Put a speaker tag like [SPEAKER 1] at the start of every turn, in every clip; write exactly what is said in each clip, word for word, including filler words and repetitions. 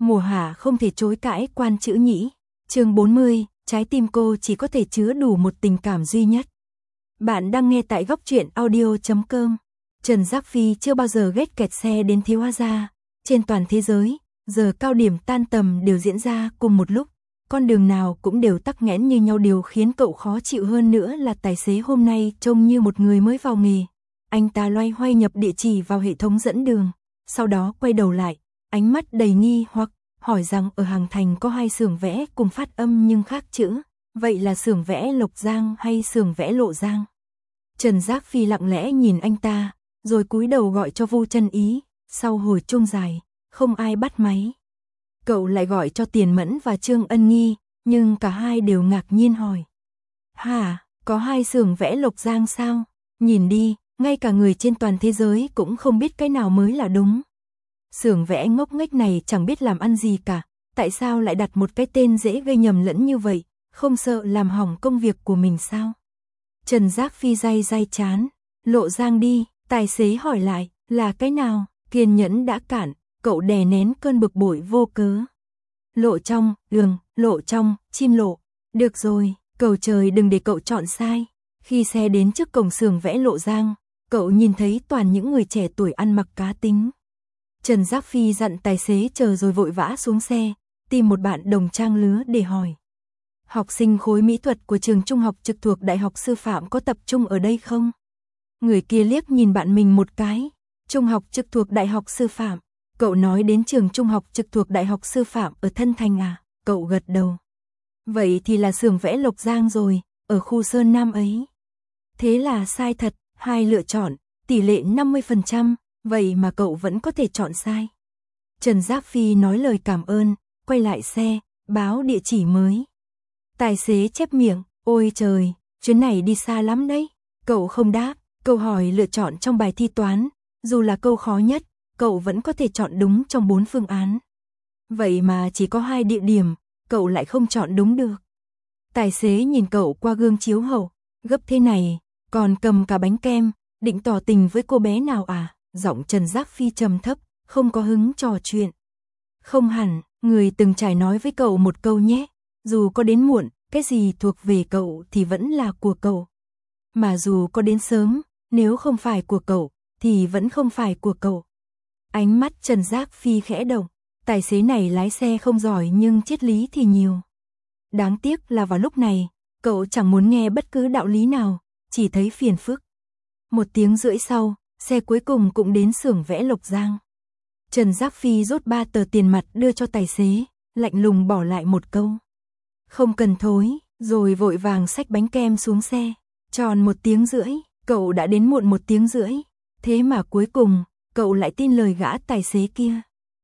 [SPEAKER 1] Mùa hạ không thể chối cãi quan chữ nhĩ. Chương bốn mươi, trái tim cô chỉ có thể chứa đủ một tình cảm duy nhất. Bạn đang nghe tại góc truyện audio chấm com. Trần Giác Phi chưa bao giờ ghét kẹt xe đến thế, hóa ra trên toàn thế giới, giờ cao điểm tan tầm đều diễn ra cùng một lúc. Con đường nào cũng đều tắc nghẽn như nhau, điều khiến cậu khó chịu hơn nữa là tài xế hôm nay trông như một người mới vào nghề. Anh ta loay hoay nhập địa chỉ vào hệ thống dẫn đường, sau đó quay đầu lại, ánh mắt đầy nghi hoặc, hỏi rằng ở Hàng Thành có hai xưởng vẽ cùng phát âm nhưng khác chữ, vậy là xưởng vẽ Lộc Giang hay xưởng vẽ Lộ Giang? Trần Giác Phi lặng lẽ nhìn anh ta, rồi cúi đầu gọi cho Vu Chân Ý, sau hồi chuông dài, không ai bắt máy. Cậu lại gọi cho Tiền Mẫn và Trương Ân Nghi, nhưng cả hai đều ngạc nhiên hỏi. Hả, có hai xưởng vẽ Lộc Giang sao? Nhìn đi, ngay cả người trên toàn thế giới cũng không biết cái nào mới là đúng. Xưởng vẽ ngốc nghếch này chẳng biết làm ăn gì cả, tại sao lại đặt một cái tên dễ gây nhầm lẫn như vậy, không sợ làm hỏng công việc của mình sao? Trần Giác Phi day day chán, Lộ Giang đi, tài xế hỏi lại, là cái nào? Kiên nhẫn đã cạn, cậu đè nén cơn bực bội vô cớ. Lộ trong, đường, lộ trong, chim lộ. Được rồi, cầu trời đừng để cậu chọn sai. Khi xe đến trước cổng xưởng vẽ Lộ Giang, cậu nhìn thấy toàn những người trẻ tuổi ăn mặc cá tính. Trần Giác Phi dặn tài xế chờ rồi vội vã xuống xe, tìm một bạn đồng trang lứa để hỏi. Học sinh khối mỹ thuật của trường trung học trực thuộc Đại học Sư phạm có tập trung ở đây không? Người kia liếc nhìn bạn mình một cái. Trung học trực thuộc Đại học Sư phạm. Cậu nói đến trường trung học trực thuộc Đại học Sư phạm ở Thân Thành à? Cậu gật đầu. Vậy thì là xưởng vẽ Lộc Giang rồi, ở khu Sơn Nam ấy. Thế là sai thật, hai lựa chọn, tỷ lệ năm mươi phần trăm, vậy mà cậu vẫn có thể chọn sai. Trần Giác Phi nói lời cảm ơn, quay lại xe, báo địa chỉ mới. Tài xế chép miệng, ôi trời, chuyến này đi xa lắm đấy. Cậu không đáp, câu hỏi lựa chọn trong bài thi toán, dù là câu khó nhất, cậu vẫn có thể chọn đúng trong bốn phương án. Vậy mà chỉ có hai địa điểm, cậu lại không chọn đúng được. Tài xế nhìn cậu qua gương chiếu hậu, gấp thế này, còn cầm cả bánh kem, định tỏ tình với cô bé nào à? Giọng Trần Giác Phi trầm thấp, không có hứng trò chuyện. Không hẳn, người từng trải nói với cậu một câu nhé, dù có đến muộn, cái gì thuộc về cậu thì vẫn là của cậu. Mà dù có đến sớm, nếu không phải của cậu, thì vẫn không phải của cậu. Ánh mắt Trần Giác Phi khẽ động, tài xế này lái xe không giỏi nhưng triết lý thì nhiều. Đáng tiếc là vào lúc này, cậu chẳng muốn nghe bất cứ đạo lý nào, chỉ thấy phiền phức. Một tiếng rưỡi sau, xe cuối cùng cũng đến xưởng vẽ Lộc Giang. Trần Giác Phi rút ba tờ tiền mặt đưa cho tài xế, lạnh lùng bỏ lại một câu. Không cần thối, rồi vội vàng xách bánh kem xuống xe. Tròn một tiếng rưỡi, cậu đã đến muộn một tiếng rưỡi. Thế mà cuối cùng, cậu lại tin lời gã tài xế kia.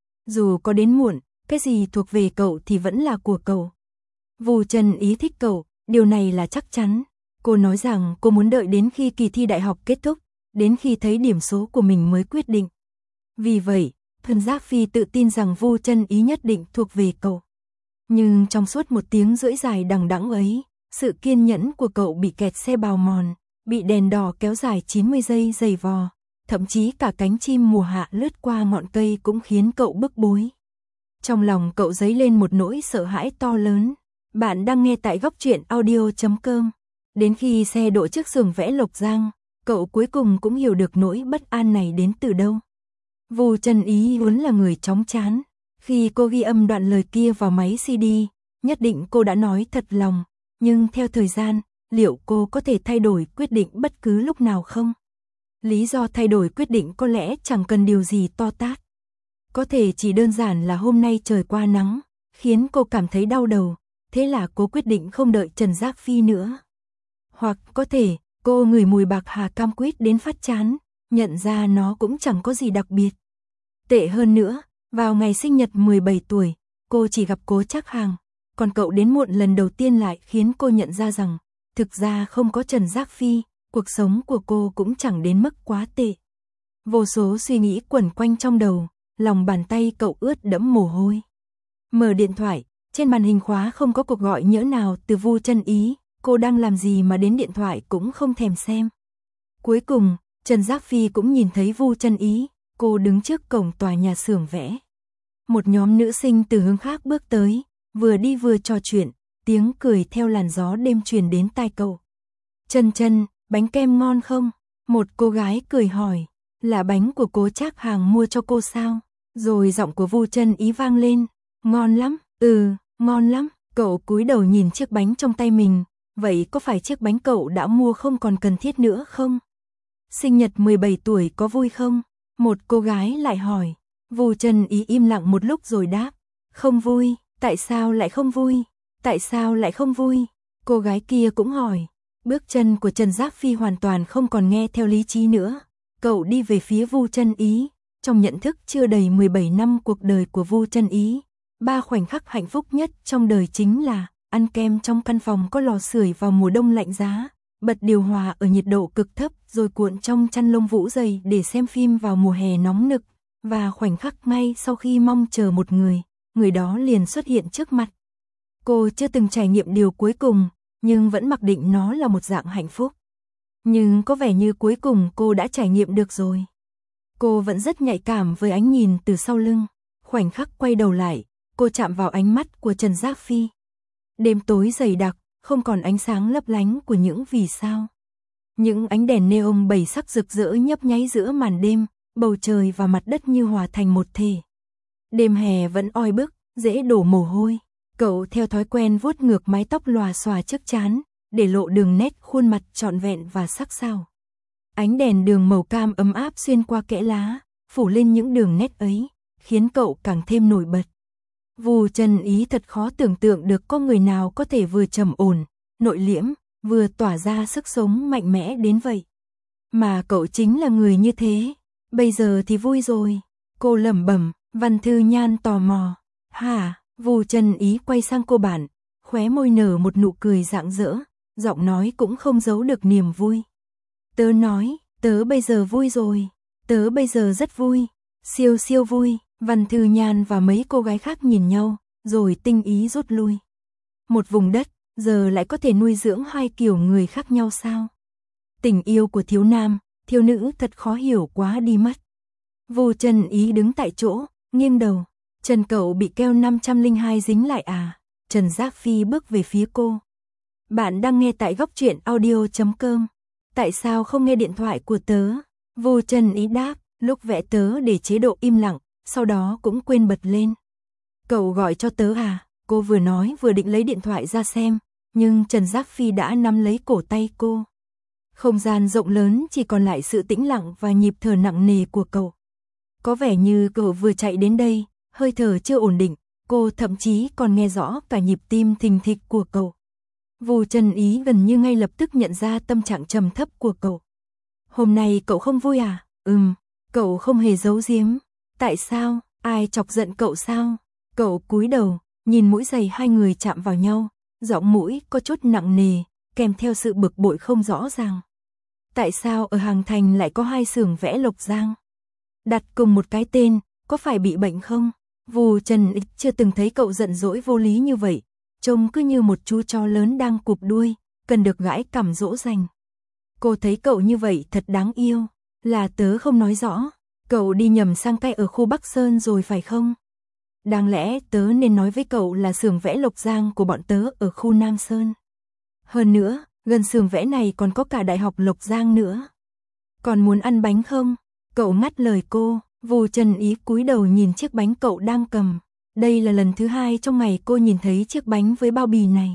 [SPEAKER 1] Dù có đến muộn, cái gì thuộc về cậu thì vẫn là của cậu. Vu Chân Ý thích cậu, điều này là chắc chắn. Cô nói rằng cô muốn đợi đến khi kỳ thi đại học kết thúc, đến khi thấy điểm số của mình mới quyết định. Vì vậy, Trần Giác Phi tự tin rằng Vu Chân Ý nhất định thuộc về cậu. Nhưng trong suốt một tiếng rưỡi dài đằng đẵng ấy, sự kiên nhẫn của cậu bị kẹt xe bào mòn, bị đèn đỏ kéo dài chín mươi giây giày vò, thậm chí cả cánh chim mùa hạ lướt qua ngọn cây cũng khiến cậu bức bối. Trong lòng cậu dấy lên một nỗi sợ hãi to lớn. Bạn đang nghe tại góc truyện audio chấm com. Đến khi xe đỗ trước xưởng vẽ Lộc Giang, cậu cuối cùng cũng hiểu được nỗi bất an này đến từ đâu. Vu Chân Ý vốn là người chóng chán. Khi cô ghi âm đoạn lời kia vào máy xê đê, nhất định cô đã nói thật lòng. Nhưng theo thời gian, liệu cô có thể thay đổi quyết định bất cứ lúc nào không? Lý do thay đổi quyết định có lẽ chẳng cần điều gì to tát. Có thể chỉ đơn giản là hôm nay trời qua nắng, khiến cô cảm thấy đau đầu, thế là cô quyết định không đợi Trần Giác Phi nữa. Hoặc có thể, cô ngửi mùi bạc hà cam quýt đến phát chán, nhận ra nó cũng chẳng có gì đặc biệt. Tệ hơn nữa, vào ngày sinh nhật mười bảy tuổi, cô chỉ gặp Cố Trác Hàng, còn cậu đến muộn lần đầu tiên lại khiến cô nhận ra rằng, thực ra không có Trần Giác Phi, cuộc sống của cô cũng chẳng đến mức quá tệ. Vô số suy nghĩ quẩn quanh trong đầu, lòng bàn tay cậu ướt đẫm mồ hôi. Mở điện thoại, trên màn hình khóa không có cuộc gọi nhỡ nào từ Vu Chân Ý, cô đang làm gì mà đến điện thoại cũng không thèm xem. Cuối cùng, Trần Giác Phi cũng nhìn thấy Vu Chân Ý, cô đứng trước cổng tòa nhà xưởng vẽ. Một nhóm nữ sinh từ hướng khác bước tới, vừa đi vừa trò chuyện, tiếng cười theo làn gió đêm truyền đến tai cậu. Chân Chân, bánh kem ngon không? Một cô gái cười hỏi, là bánh của Cố Trác Hàng mua cho cô sao? Rồi giọng của Vu Chân Ý vang lên, ngon lắm, ừ, ngon lắm. Cậu cúi đầu nhìn chiếc bánh trong tay mình, vậy có phải chiếc bánh cậu đã mua không còn cần thiết nữa không? Sinh nhật mười bảy tuổi có vui không? Một cô gái lại hỏi. Vu Chân Ý im lặng một lúc rồi đáp, không vui. Tại sao lại không vui? Tại sao lại không vui? Cô gái kia cũng hỏi. Bước chân của Trần Giác Phi hoàn toàn không còn nghe theo lý trí nữa. Cậu đi về phía Vu Chân Ý. Trong nhận thức chưa đầy mười bảy năm cuộc đời của Vu Chân Ý, ba khoảnh khắc hạnh phúc nhất trong đời chính là ăn kem trong căn phòng có lò sưởi vào mùa đông lạnh giá, bật điều hòa ở nhiệt độ cực thấp rồi cuộn trong chăn lông vũ dày để xem phim vào mùa hè nóng nực, và khoảnh khắc ngay sau khi mong chờ một người, người đó liền xuất hiện trước mặt. Cô chưa từng trải nghiệm điều cuối cùng, nhưng vẫn mặc định nó là một dạng hạnh phúc. Nhưng có vẻ như cuối cùng cô đã trải nghiệm được rồi. Cô vẫn rất nhạy cảm với ánh nhìn từ sau lưng. Khoảnh khắc quay đầu lại, cô chạm vào ánh mắt của Trần Giác Phi. Đêm tối dày đặc, không còn ánh sáng lấp lánh của những vì sao. Những ánh đèn neon bảy sắc rực rỡ nhấp nháy giữa màn đêm, bầu trời và mặt đất như hòa thành một thể. Đêm hè vẫn oi bức, dễ đổ mồ hôi. Cậu theo thói quen vuốt ngược mái tóc lòa xòa trước trán, để lộ đường nét khuôn mặt trọn vẹn và sắc sảo. Ánh đèn đường màu cam ấm áp xuyên qua kẽ lá, phủ lên những đường nét ấy, khiến cậu càng thêm nổi bật. Vu Chân Ý thật khó tưởng tượng được có người nào có thể vừa trầm ổn, nội liễm, vừa tỏa ra sức sống mạnh mẽ đến vậy. Mà cậu chính là người như thế. Bây giờ thì vui rồi. Cô lẩm bẩm. Văn Thư Nhan tò mò. Hả? Vu Chân Ý quay sang cô bạn, khóe môi nở một nụ cười rạng rỡ, giọng nói cũng không giấu được niềm vui. Tớ nói, tớ bây giờ vui rồi. Tớ bây giờ rất vui. Siêu siêu vui. Văn Thư Nhan và mấy cô gái khác nhìn nhau, rồi tinh ý rút lui. Một vùng đất, giờ lại có thể nuôi dưỡng hai kiểu người khác nhau sao? Tình yêu của thiếu nam, thiếu nữ thật khó hiểu quá đi mất. Vu Chân Ý đứng tại chỗ, nghiêng đầu. Trần cậu bị keo năm trăm lẻ hai dính lại à? Trần Giác Phi bước về phía cô. Bạn đang nghe tại góc truyện audio chấm com. Tại sao không nghe điện thoại của tớ? Vu Chân Ý đáp, lúc vẽ tớ để chế độ im lặng, sau đó cũng quên bật lên. Cậu gọi cho tớ à? Cô vừa nói vừa định lấy điện thoại ra xem, nhưng Trần Giác Phi đã nắm lấy cổ tay cô. Không gian rộng lớn chỉ còn lại sự tĩnh lặng và nhịp thở nặng nề của cậu. Có vẻ như cậu vừa chạy đến đây, hơi thở chưa ổn định, cô thậm chí còn nghe rõ cả nhịp tim thình thịch của cậu. Vu Chân Ý gần như ngay lập tức nhận ra tâm trạng trầm thấp của cậu. Hôm nay cậu không vui à? Ừm, cậu không hề giấu giếm. Tại sao? Ai chọc giận cậu sao? Cậu cúi đầu, nhìn mũi giày hai người chạm vào nhau, giọng mũi có chút nặng nề, kèm theo sự bực bội không rõ ràng. Tại sao ở Hàng Thành lại có hai xưởng vẽ Lộc Giang? Đặt cùng một cái tên, có phải bị bệnh không? Vu Chân Ý chưa từng thấy cậu giận dỗi vô lý như vậy, trông cứ như một chú chó lớn đang cụp đuôi, cần được gãi cằm dỗ dành. Cô thấy cậu như vậy thật đáng yêu. Là tớ không nói rõ, cậu đi nhầm sang tay ở khu Bắc Sơn rồi phải không? Đáng lẽ tớ nên nói với cậu là xưởng vẽ Lộc Giang của bọn tớ ở khu Nam Sơn. Hơn nữa, gần xưởng vẽ này còn có cả Đại học Lộc Giang nữa. Còn muốn ăn bánh không? Cậu ngắt lời cô. Vu Chân Ý cúi đầu nhìn chiếc bánh cậu đang cầm. Đây là lần thứ hai trong ngày cô nhìn thấy chiếc bánh với bao bì này.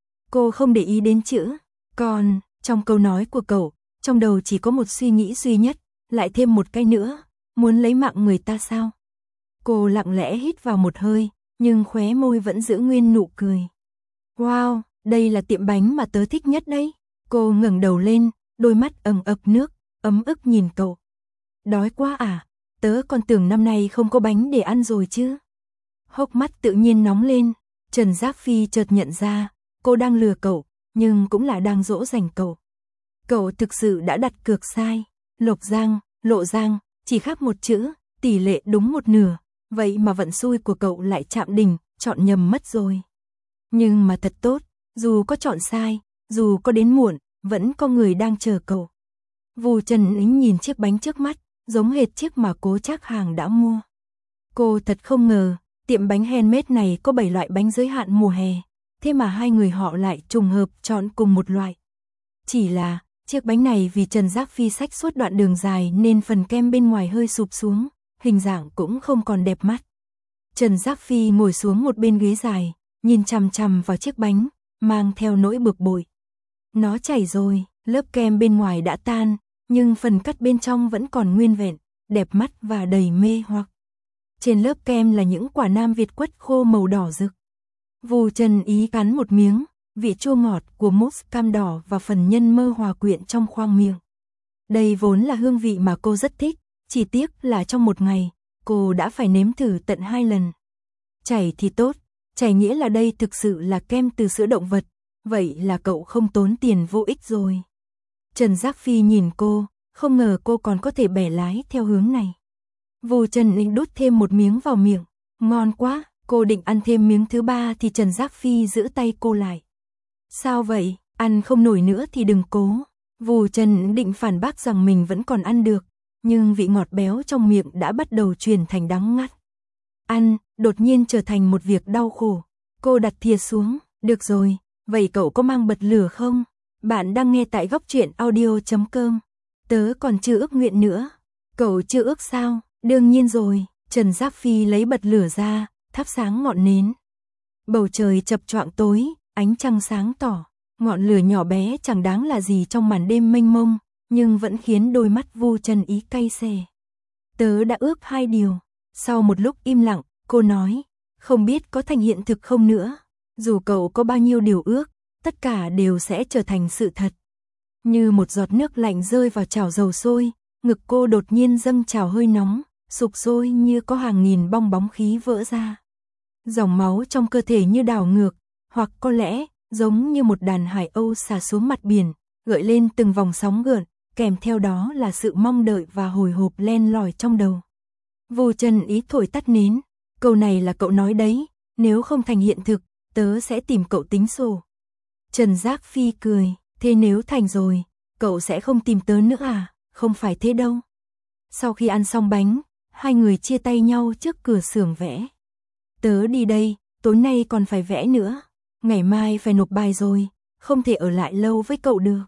[SPEAKER 1] Cô không để ý đến chữ còn trong câu nói của cậu, trong đầu chỉ có một suy nghĩ duy nhất, lại thêm một cái nữa, muốn lấy mạng người ta sao? Cô lặng lẽ hít vào một hơi, nhưng khóe môi vẫn giữ nguyên nụ cười. Wow, đây là tiệm bánh mà tớ thích nhất đấy. Cô ngẩng đầu lên, đôi mắt ẩn ực nước, ấm ức nhìn cậu. Đói quá à? Tớ còn tưởng năm nay không có bánh để ăn rồi chứ. Hốc mắt tự nhiên nóng lên, Trần Giác Phi chợt nhận ra, cô đang lừa cậu, nhưng cũng là đang dỗ dành cậu. Cậu thực sự đã đặt cược sai. Lộc Giang, Lộ Giang, chỉ khác một chữ, tỷ lệ đúng một nửa. Vậy mà vận xui của cậu lại chạm đỉnh, chọn nhầm mất rồi. Nhưng mà thật tốt, dù có chọn sai, dù có đến muộn, vẫn có người đang chờ cậu. Vu Chân Ý nhìn chiếc bánh trước mắt, giống hệt chiếc mà Cố Trác Hàng đã mua. Cô thật không ngờ, tiệm bánh handmade này có bảy loại bánh giới hạn mùa hè, thế mà hai người họ lại trùng hợp chọn cùng một loại. Chỉ là, chiếc bánh này vì Trần Giác Phi xách suốt đoạn đường dài nên phần kem bên ngoài hơi sụp xuống, hình dạng cũng không còn đẹp mắt. Trần Giác Phi ngồi xuống một bên ghế dài, nhìn chằm chằm vào chiếc bánh, mang theo nỗi bực bội. Nó chảy rồi, lớp kem bên ngoài đã tan, nhưng phần cắt bên trong vẫn còn nguyên vẹn, đẹp mắt và đầy mê hoặc. Trên lớp kem là những quả nam Việt quất khô màu đỏ rực. Vù Trần Ý cắn một miếng, vị chua ngọt của mousse cam đỏ và phần nhân mơ hòa quyện trong khoang miệng. Đây vốn là hương vị mà cô rất thích, chỉ tiếc là trong một ngày, cô đã phải nếm thử tận hai lần. Chảy thì tốt, chảy nghĩa là đây thực sự là kem từ sữa động vật, vậy là cậu không tốn tiền vô ích rồi. Trần Giác Phi nhìn cô, không ngờ cô còn có thể bẻ lái theo hướng này. Vù Trần định đút thêm một miếng vào miệng, ngon quá, cô định ăn thêm miếng thứ ba thì Trần Giác Phi giữ tay cô lại. Sao vậy, ăn không nổi nữa thì đừng cố. Vù Trần định phản bác rằng mình vẫn còn ăn được, nhưng vị ngọt béo trong miệng đã bắt đầu chuyển thành đắng ngắt. Ăn, đột nhiên trở thành một việc đau khổ. Cô đặt thìa xuống, được rồi, vậy cậu có mang bật lửa không? Bạn đang nghe tại góc truyện audio chấm com. Tớ còn chưa ước nguyện nữa. Cậu chưa ước sao? Đương nhiên rồi. Trần Giác Phi lấy bật lửa ra, thắp sáng ngọn nến. Bầu trời chập choạng tối, ánh trăng sáng tỏ. Ngọn lửa nhỏ bé chẳng đáng là gì trong màn đêm mênh mông, nhưng vẫn khiến đôi mắt Vu Trần Ý cay xè. Tớ đã ước hai điều. Sau một lúc im lặng, cô nói, không biết có thành hiện thực không nữa. Dù cậu có bao nhiêu điều ước, tất cả đều sẽ trở thành sự thật. Như một giọt nước lạnh rơi vào chảo dầu sôi, ngực cô đột nhiên dâng trào hơi nóng, sục sôi như có hàng nghìn bong bóng khí vỡ ra. Dòng máu trong cơ thể như đảo ngược, hoặc có lẽ, giống như một đàn hải âu xả xuống mặt biển, gợi lên từng vòng sóng gợn, kèm theo đó là sự mong đợi và hồi hộp len lỏi trong đầu. Vu Trần Ý thổi tắt nến, câu này là cậu nói đấy, nếu không thành hiện thực, tớ sẽ tìm cậu tính sổ. Trần Giác Phi cười, thế nếu thành rồi, cậu sẽ không tìm tớ nữa à, không phải thế đâu. Sau khi ăn xong bánh, hai người chia tay nhau trước cửa xưởng vẽ. Tớ đi đây, tối nay còn phải vẽ nữa, ngày mai phải nộp bài rồi, không thể ở lại lâu với cậu được.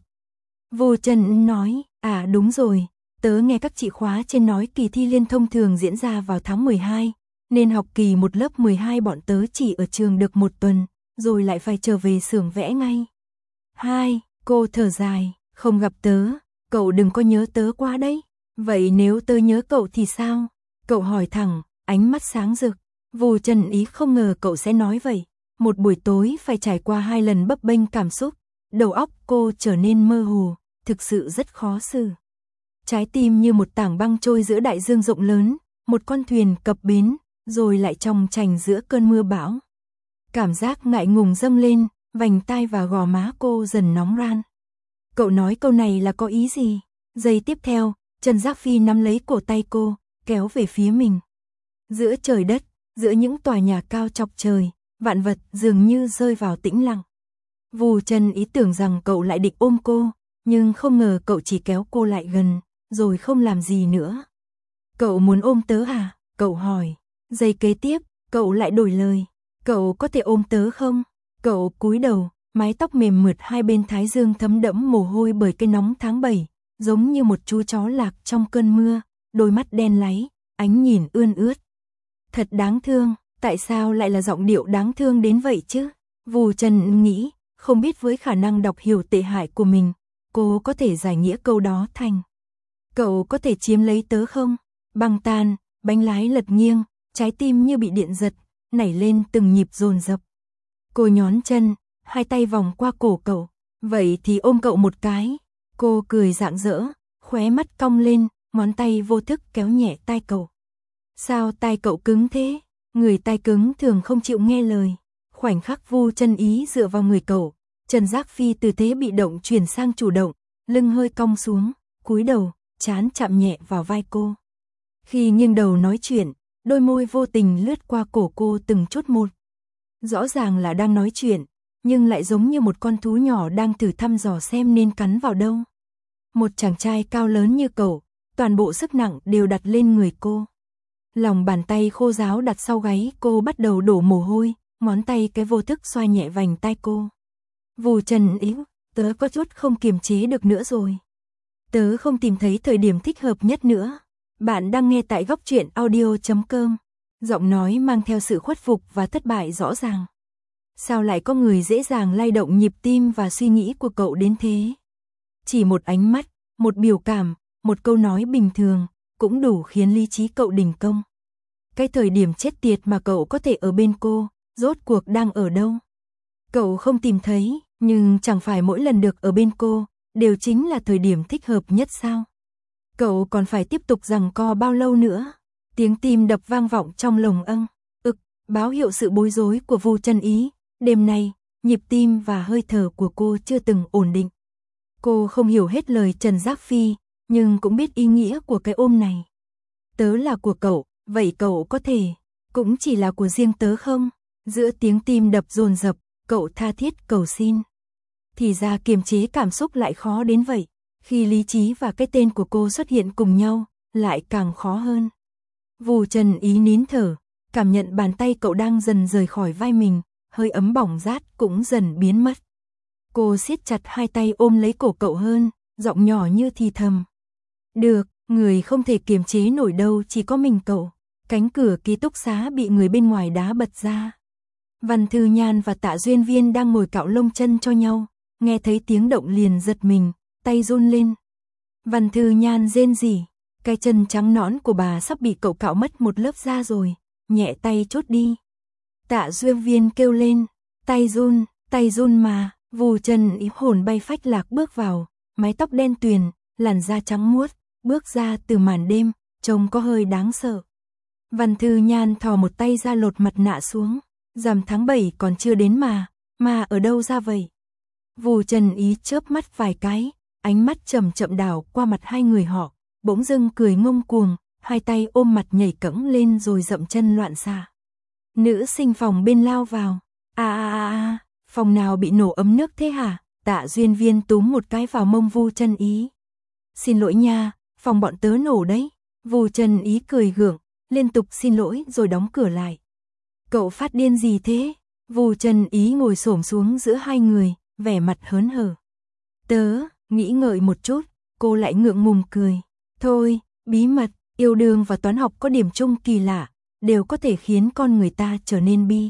[SPEAKER 1] Vu Trần nói, à đúng rồi, tớ nghe các chị khóa trên nói kỳ thi liên thông thường diễn ra vào tháng mười hai, nên học kỳ một lớp mười hai bọn tớ chỉ ở trường được một tuần, rồi lại phải trở về xưởng vẽ ngay. Hai, cô thở dài, không gặp tớ, cậu đừng có nhớ tớ quá đấy. Vậy nếu tớ nhớ cậu thì sao? Cậu hỏi thẳng, ánh mắt sáng rực. Vu Trần Ý không ngờ cậu sẽ nói vậy. Một buổi tối phải trải qua hai lần bấp bênh cảm xúc, đầu óc cô trở nên mơ hồ, thực sự rất khó xử. Trái tim như một tảng băng trôi giữa đại dương rộng lớn, một con thuyền cập bến, rồi lại trong chành giữa cơn mưa bão. Cảm giác ngại ngùng dâng lên, vành tai và gò má cô dần nóng ran. Cậu nói câu này là có ý gì? Giây tiếp theo, Trần Giác Phi nắm lấy cổ tay cô, kéo về phía mình. Giữa trời đất, giữa những tòa nhà cao chọc trời, vạn vật dường như rơi vào tĩnh lặng. Vu Trần Ý tưởng rằng cậu lại định ôm cô, nhưng không ngờ cậu chỉ kéo cô lại gần, rồi không làm gì nữa. Cậu muốn ôm tớ à? Cậu hỏi. Giây kế tiếp, cậu lại đổi lời. Cậu có thể ôm tớ không? Cậu cúi đầu, mái tóc mềm mượt hai bên thái dương thấm đẫm mồ hôi bởi cái nóng tháng bảy, giống như một chú chó lạc trong cơn mưa, đôi mắt đen láy, ánh nhìn ươn ướt. Thật đáng thương, tại sao lại là giọng điệu đáng thương đến vậy chứ? Vu Trần nghĩ, không biết với khả năng đọc hiểu tệ hại của mình, cô có thể giải nghĩa câu đó thành: cậu có thể chiếm lấy tớ không? Băng tan, bánh lái lật nghiêng, trái tim như bị điện giật, nảy lên từng nhịp dồn dập. Cô nhón chân, hai tay vòng qua cổ cậu, vậy thì ôm cậu một cái. Cô cười rạng rỡ, khóe mắt cong lên, ngón tay vô thức kéo nhẹ tai cậu. Sao tai cậu cứng thế? Người tai cứng thường không chịu nghe lời. Khoảnh khắc Vu Trần Ý dựa vào người cậu, Trần Giác Phi từ thế bị động chuyển sang chủ động, lưng hơi cong xuống, cúi đầu, trán chạm nhẹ vào vai cô. Khi nghiêng đầu nói chuyện, đôi môi vô tình lướt qua cổ cô từng chút một. Rõ ràng là đang nói chuyện, nhưng lại giống như một con thú nhỏ đang thử thăm dò xem nên cắn vào đâu. Một chàng trai cao lớn như cậu, toàn bộ sức nặng đều đặt lên người cô. Lòng bàn tay khô ráo đặt sau gáy cô bắt đầu đổ mồ hôi, ngón tay cái vô thức xoa nhẹ vành tai cô. Vù Trần Ý, tớ có chút không kiềm chế được nữa rồi. Tớ không tìm thấy thời điểm thích hợp nhất nữa. Bạn đang nghe tại góc truyện audio chấm com. Giọng nói mang theo sự khuất phục và thất bại rõ ràng. Sao lại có người dễ dàng lay động nhịp tim và suy nghĩ của cậu đến thế? Chỉ một ánh mắt, một biểu cảm, một câu nói bình thường, cũng đủ khiến lý trí cậu đình công. Cái thời điểm chết tiệt mà cậu có thể ở bên cô, rốt cuộc đang ở đâu? Cậu không tìm thấy, nhưng chẳng phải mỗi lần được ở bên cô, đều chính là thời điểm thích hợp nhất sao? Cậu còn phải tiếp tục giằng co bao lâu nữa? Tiếng tim đập vang vọng trong lồng âng, ực, báo hiệu sự bối rối của Vù Trần Ý. Đêm nay, nhịp tim và hơi thở của cô chưa từng ổn định. Cô không hiểu hết lời Trần Giác Phi, nhưng cũng biết ý nghĩa của cái ôm này. Tớ là của cậu, vậy cậu có thể, cũng chỉ là của riêng tớ không? Giữa tiếng tim đập dồn dập, cậu tha thiết cầu xin. Thì ra kiềm chế cảm xúc lại khó đến vậy, khi lý trí và cái tên của cô xuất hiện cùng nhau, lại càng khó hơn. Vù Trần Ý nín thở, cảm nhận bàn tay cậu đang dần rời khỏi vai mình, hơi ấm bỏng rát cũng dần biến mất. Cô siết chặt hai tay ôm lấy cổ cậu hơn, giọng nhỏ như thì thầm. Được, người không thể kiềm chế nổi đâu chỉ có mình cậu. Cánh cửa ký túc xá bị người bên ngoài đá bật ra. Văn Thư Nhan và Tạ Duyên Viên đang ngồi cạo lông chân cho nhau, nghe thấy tiếng động liền giật mình, tay run lên. Văn Thư Nhan rên rỉ, cái chân trắng nõn của bà sắp bị cậu cạo mất một lớp da rồi, nhẹ tay chốt đi. Tạ Duyên Viên kêu lên, tay run, tay run mà. Vù Trần Ý hồn bay phách lạc bước vào, mái tóc đen tuyền, làn da trắng muốt, bước ra từ màn đêm, trông có hơi đáng sợ. Văn Thư Nhan thò một tay ra lột mặt nạ xuống, rằm tháng bảy còn chưa đến mà, mà ở đâu ra vậy? Vù Trần Ý chớp mắt vài cái, ánh mắt chậm chậm đảo qua mặt hai người họ, bỗng dưng cười ngông cuồng, hai tay ôm mặt nhảy cẫng lên rồi dậm chân loạn xạ. Nữ sinh phòng bên lao vào, a a a a. Phòng nào bị nổ ấm nước thế hả? Tạ Duyên Viên túm một cái vào mông Vù Trần Ý. Xin lỗi nha, phòng bọn tớ nổ đấy. Vù Trần Ý cười gượng, liên tục xin lỗi rồi đóng cửa lại. Cậu phát điên gì thế? Vù Trần Ý ngồi xổm xuống giữa hai người, vẻ mặt hớn hở. Tớ, nghĩ ngợi một chút, cô lại ngượng ngùng cười. Thôi, bí mật, yêu đương và toán học có điểm chung kỳ lạ, đều có thể khiến con người ta trở nên bi.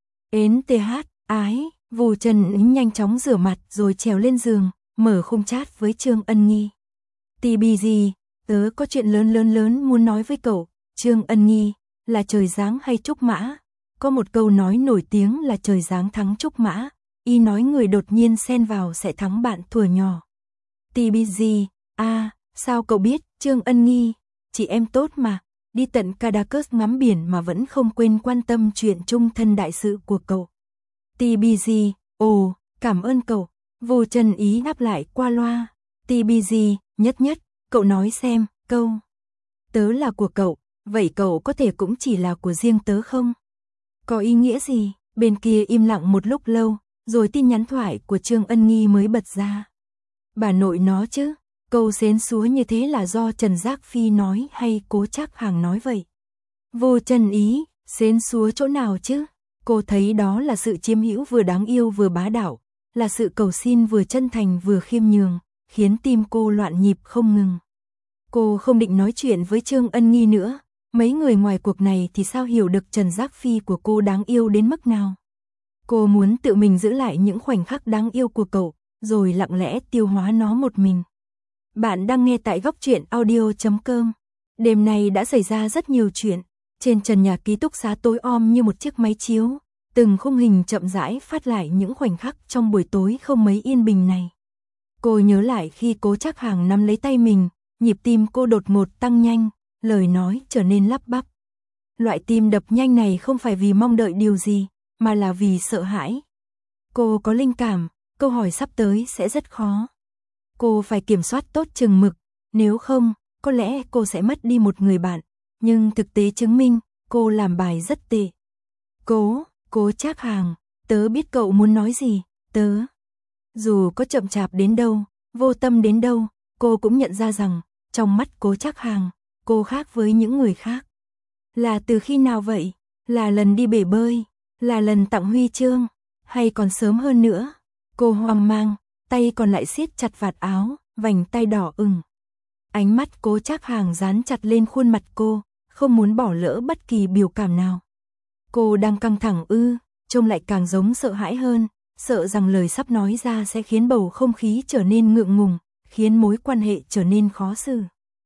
[SPEAKER 1] Ến tê hát, ái. Vù Trần Ý nhanh chóng rửa mặt rồi trèo lên giường, mở khung chat với Trương Ân Nghi. Tì bì gì, tớ có chuyện lớn lớn lớn muốn nói với cậu. Trương Ân Nghi, là trời giáng hay trúc mã? Có một câu nói nổi tiếng là trời giáng thắng trúc mã, y nói người đột nhiên xen vào sẽ thắng bạn thuở nhỏ. Tì bì gì, à, sao cậu biết? Trương Ân Nghi, chị em tốt mà, đi tận Caracas ngắm biển mà vẫn không quên quan tâm chuyện chung thân đại sự của cậu. tê bê giê, ồ, cảm ơn cậu. Vù Trần Ý đáp lại qua loa. tê bê giê, nhất nhất, cậu nói xem, câu. Tớ là của cậu, vậy cậu có thể cũng chỉ là của riêng tớ không? Có ý nghĩa gì? Bên kia im lặng một lúc lâu, rồi tin nhắn thoại của Trương Ân Nghi mới bật ra. Bà nội nó chứ, câu xến xúa như thế là do Trần Giác Phi nói hay Cố Trác Hàng nói vậy? Vù Trần Ý, xến xúa chỗ nào chứ? Cô thấy đó là sự chiếm hữu vừa đáng yêu vừa bá đạo, là sự cầu xin vừa chân thành vừa khiêm nhường, khiến tim cô loạn nhịp không ngừng. Cô không định nói chuyện với Trương Ân Nghi nữa, mấy người ngoài cuộc này thì sao hiểu được Trần Giác Phi của cô đáng yêu đến mức nào. Cô muốn tự mình giữ lại những khoảnh khắc đáng yêu của cậu, rồi lặng lẽ tiêu hóa nó một mình. Bạn đang nghe tại góc truyện audio chấm com. Đêm nay đã xảy ra rất nhiều chuyện. Trên trần nhà ký túc xá tối om như một chiếc máy chiếu, từng khung hình chậm rãi phát lại những khoảnh khắc trong buổi tối không mấy yên bình này. Cô nhớ lại khi Cố Trác Hàng nắm lấy tay mình, nhịp tim cô đột ngột tăng nhanh, lời nói trở nên lắp bắp. Loại tim đập nhanh này không phải vì mong đợi điều gì, mà là vì sợ hãi. Cô có linh cảm, câu hỏi sắp tới sẽ rất khó. Cô phải kiểm soát tốt chừng mực, nếu không, có lẽ cô sẽ mất đi một người bạn. Nhưng thực tế chứng minh, cô làm bài rất tệ. Cố, Cố Trác Hàng, tớ biết cậu muốn nói gì, tớ. Dù có chậm chạp đến đâu, vô tâm đến đâu, cô cũng nhận ra rằng, trong mắt Cố Trác Hàng, cô khác với những người khác. Là từ khi nào vậy? Là lần đi bể bơi? Là lần tặng huy chương? Hay còn sớm hơn nữa? Cô hoang mang, tay còn lại siết chặt vạt áo, vành tay đỏ ửng. Ánh mắt Cố Trác Hàng dán chặt lên khuôn mặt cô, không muốn bỏ lỡ bất kỳ biểu cảm nào. Cô đang căng thẳng ư, trông lại càng giống sợ hãi hơn, sợ rằng lời sắp nói ra sẽ khiến bầu không khí trở nên ngượng ngùng, khiến mối quan hệ trở nên khó xử.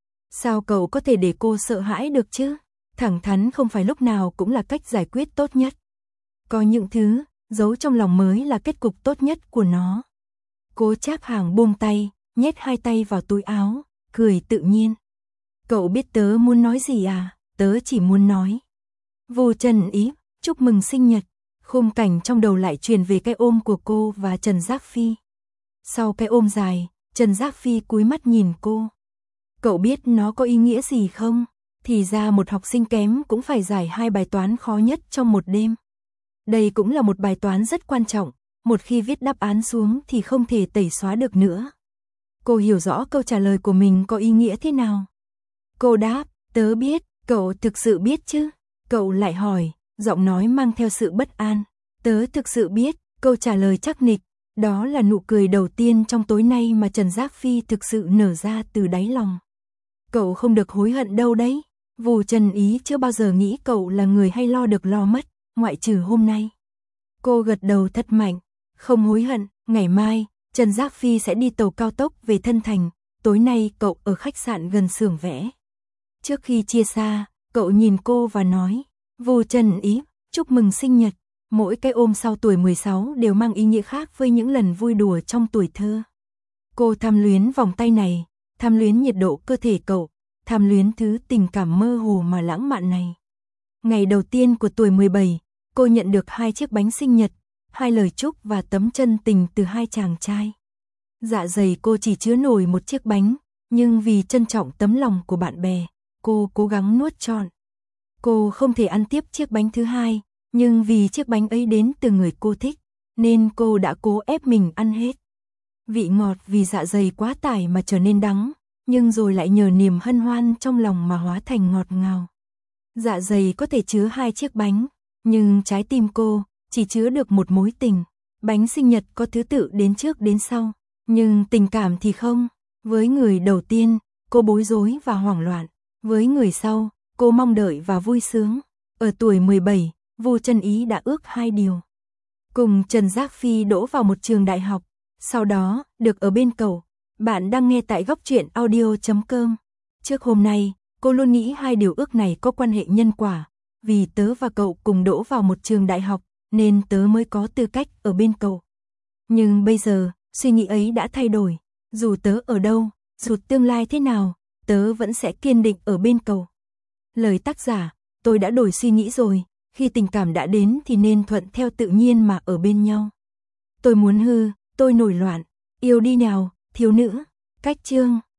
[SPEAKER 1] Sao cậu có thể để cô sợ hãi được chứ? Thẳng thắn không phải lúc nào cũng là cách giải quyết tốt nhất. Có những thứ, giấu trong lòng mới là kết cục tốt nhất của nó. Cố Trác Hàng buông tay, nhét hai tay vào túi áo, cười tự nhiên. Cậu biết tớ muốn nói gì à? Tớ chỉ muốn nói. Vô Trần Ý, chúc mừng sinh nhật. Khung cảnh trong đầu lại truyền về cái ôm của cô và Trần Giác Phi. Sau cái ôm dài, Trần Giác Phi cúi mắt nhìn cô. Cậu biết nó có ý nghĩa gì không? Thì ra một học sinh kém cũng phải giải hai bài toán khó nhất trong một đêm. Đây cũng là một bài toán rất quan trọng, một khi viết đáp án xuống thì không thể tẩy xóa được nữa. Cô hiểu rõ câu trả lời của mình có ý nghĩa thế nào. Cô đáp, tớ biết, cậu thực sự biết chứ? Cậu lại hỏi, giọng nói mang theo sự bất an. Tớ thực sự biết, câu trả lời chắc nịch. Đó là nụ cười đầu tiên trong tối nay mà Trần Giác Phi thực sự nở ra từ đáy lòng. Cậu không được hối hận đâu đấy. Vô Trần Ý chưa bao giờ nghĩ cậu là người hay lo được lo mất, ngoại trừ hôm nay. Cô gật đầu thật mạnh, không hối hận, ngày mai, Trần Giác Phi sẽ đi tàu cao tốc về Thân Thành, tối nay cậu ở khách sạn gần xưởng vẽ. Trước khi chia xa, cậu nhìn cô và nói, Vô Trần Ý, chúc mừng sinh nhật. Mỗi cái ôm sau tuổi mười sáu đều mang ý nghĩa khác với những lần vui đùa trong tuổi thơ. Cô tham luyến vòng tay này, tham luyến nhiệt độ cơ thể cậu, tham luyến thứ tình cảm mơ hồ mà lãng mạn này. Ngày đầu tiên của tuổi mười bảy, cô nhận được hai chiếc bánh sinh nhật, hai lời chúc và tấm chân tình từ hai chàng trai. Dạ dày cô chỉ chứa nổi một chiếc bánh, nhưng vì trân trọng tấm lòng của bạn bè, cô cố gắng nuốt trọn. Cô không thể ăn tiếp chiếc bánh thứ hai, nhưng vì chiếc bánh ấy đến từ người cô thích, nên cô đã cố ép mình ăn hết. Vị ngọt vì dạ dày quá tải mà trở nên đắng, nhưng rồi lại nhờ niềm hân hoan trong lòng mà hóa thành ngọt ngào. Dạ dày có thể chứa hai chiếc bánh, nhưng trái tim cô chỉ chứa được một mối tình. Bánh sinh nhật có thứ tự đến trước đến sau, nhưng tình cảm thì không. Với người đầu tiên, cô bối rối và hoảng loạn. Với người sau, cô mong đợi và vui sướng. Ở tuổi mười bảy, Vô Trần Ý đã ước hai điều. Cùng Trần Giác Phi đỗ vào một trường đại học, sau đó được ở bên cậu. Bạn đang nghe tại góc truyện audio chấm com. Trước hôm nay, cô luôn nghĩ hai điều ước này có quan hệ nhân quả. Vì tớ và cậu cùng đỗ vào một trường đại học, nên tớ mới có tư cách ở bên cậu. Nhưng bây giờ, suy nghĩ ấy đã thay đổi. Dù tớ ở đâu, dù tương lai thế nào, tớ vẫn sẽ kiên định ở bên cậu. Lời tác giả, tôi đã đổi suy nghĩ rồi. Khi tình cảm đã đến thì nên thuận theo tự nhiên mà ở bên nhau. Tôi muốn hư, tôi nổi loạn. Yêu đi nào, thiếu nữ. Cách chương